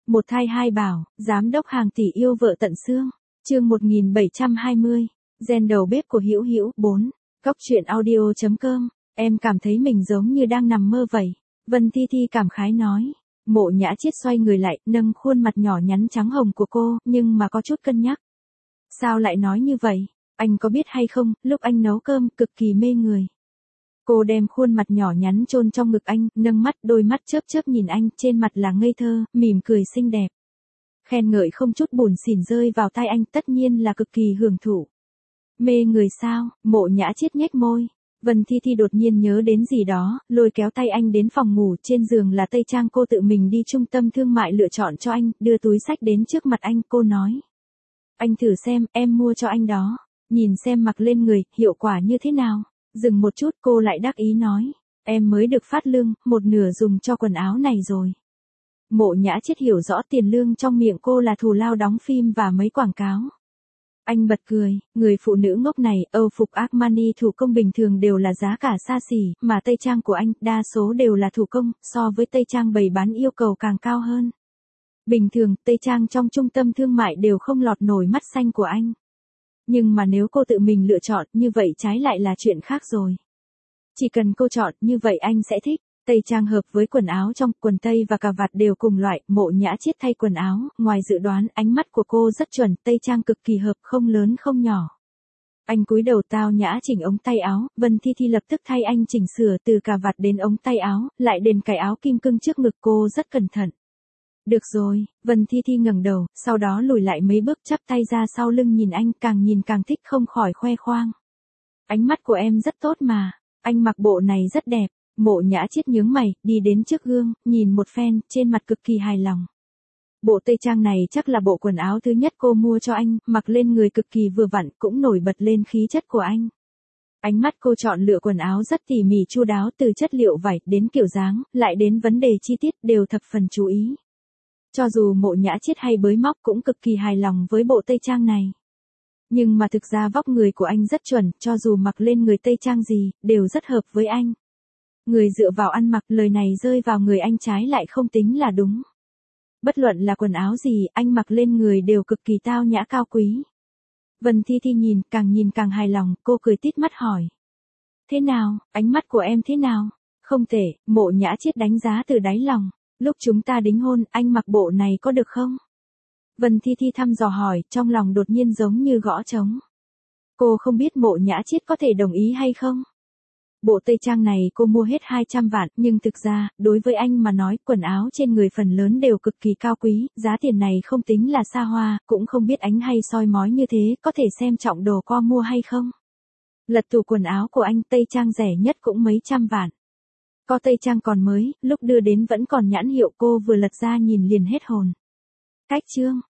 Một thai hai bảo, giám đốc hàng tỷ yêu vợ tận xương. Chương 1720. Gen đầu bếp của Hữu Hữu 4. Góc truyện audio.com. Em cảm thấy mình giống như đang nằm mơ vậy. Vân Thi Thi cảm khái nói. Mộ Nhã Chiết xoay người lại, nâng khuôn mặt nhỏ nhắn trắng hồng của cô, nhưng mà có chút cân nhắc. Sao lại nói như vậy? Anh có biết hay không, lúc anh nấu cơm cực kỳ mê người. Cô đem khuôn mặt nhỏ nhắn chôn trong ngực anh, nâng mắt, đôi mắt chớp chớp nhìn anh, trên mặt là ngây thơ, mỉm cười xinh đẹp. Khen ngợi không chút buồn xỉn rơi vào tai anh, tất nhiên là cực kỳ hưởng thụ. Mê người sao? Mộ Nhã Chiết nhếch môi. Vân Thi Thi đột nhiên nhớ đến gì đó, lôi kéo tay anh đến phòng ngủ, trên giường là tây trang cô tự mình đi trung tâm thương mại lựa chọn cho anh, đưa túi xách đến trước mặt anh, cô nói. Anh thử xem, em mua cho anh đó, nhìn xem mặc lên người, hiệu quả như thế nào. Dừng một chút cô lại đắc ý nói, em mới được phát lương, một nửa dùng cho quần áo này rồi. Mộ Nhã Chiết hiểu rõ tiền lương trong miệng cô là thù lao đóng phim và mấy quảng cáo. Anh bật cười, người phụ nữ ngốc này, Âu phục Armani thủ công bình thường đều là giá cả xa xỉ, mà tây trang của anh, đa số đều là thủ công, so với tây trang bày bán yêu cầu càng cao hơn. Bình thường, tây trang trong trung tâm thương mại đều không lọt nổi mắt xanh của anh. Nhưng mà nếu cô tự mình lựa chọn, như vậy trái lại là chuyện khác rồi. Chỉ cần cô chọn, như vậy anh sẽ thích. Tây trang hợp với quần áo trong, quần tây và cà vạt đều cùng loại. Mộ Nhã Chiết thay quần áo, ngoài dự đoán, ánh mắt của cô rất chuẩn, tây trang cực kỳ hợp, không lớn không nhỏ. Anh cúi đầu tao nhã chỉnh ống tay áo, Vân Thi Thi lập tức thay anh chỉnh sửa từ cà vạt đến ống tay áo, lại đến cài áo kim cương trước ngực, cô rất cẩn thận. Được rồi, Vân Thi Thi ngẩng đầu, sau đó lùi lại mấy bước, chắp tay ra sau lưng nhìn anh, càng nhìn càng thích, không khỏi khoe khoang. Ánh mắt của em rất tốt mà, anh mặc bộ này rất đẹp. Mộ Nhã Chiết nhướng mày, đi đến trước gương, nhìn một phen, trên mặt cực kỳ hài lòng. Bộ tây trang này chắc là bộ quần áo thứ nhất cô mua cho anh, mặc lên người cực kỳ vừa vặn, cũng nổi bật lên khí chất của anh. Ánh mắt cô chọn lựa quần áo rất tỉ mỉ chu đáo, từ chất liệu vải đến kiểu dáng, lại đến vấn đề chi tiết đều thập phần chú ý. Cho dù Mộ Nhã Chiết hay bới móc cũng cực kỳ hài lòng với bộ tây trang này. Nhưng mà thực ra vóc người của anh rất chuẩn, cho dù mặc lên người tây trang gì, đều rất hợp với anh. Người dựa vào ăn mặc, lời này rơi vào người anh trái lại không tính là đúng. Bất luận là quần áo gì, anh mặc lên người đều cực kỳ tao nhã cao quý. Vân Thi Thi nhìn càng hài lòng, cô cười tít mắt hỏi. Thế nào, ánh mắt của em thế nào? Không tệ, Mộ Nhã Chiết đánh giá từ đáy lòng. Lúc chúng ta đính hôn, anh mặc bộ này có được không? Vân Thi Thi thăm dò hỏi, trong lòng đột nhiên giống như gõ trống. Cô không biết Mộ Nhã Chiết có thể đồng ý hay không? Bộ tây trang này cô mua hết 200 vạn, nhưng thực ra, đối với anh mà nói, quần áo trên người phần lớn đều cực kỳ cao quý, giá tiền này không tính là xa hoa, cũng không biết anh hay soi mói như thế, có thể xem trọng đồ co mua hay không? Lật tủ quần áo của anh, tây trang rẻ nhất cũng mấy trăm vạn. Có tây trang còn mới, lúc đưa đến vẫn còn nhãn hiệu, cô vừa lật ra nhìn liền hết hồn. Cách chương.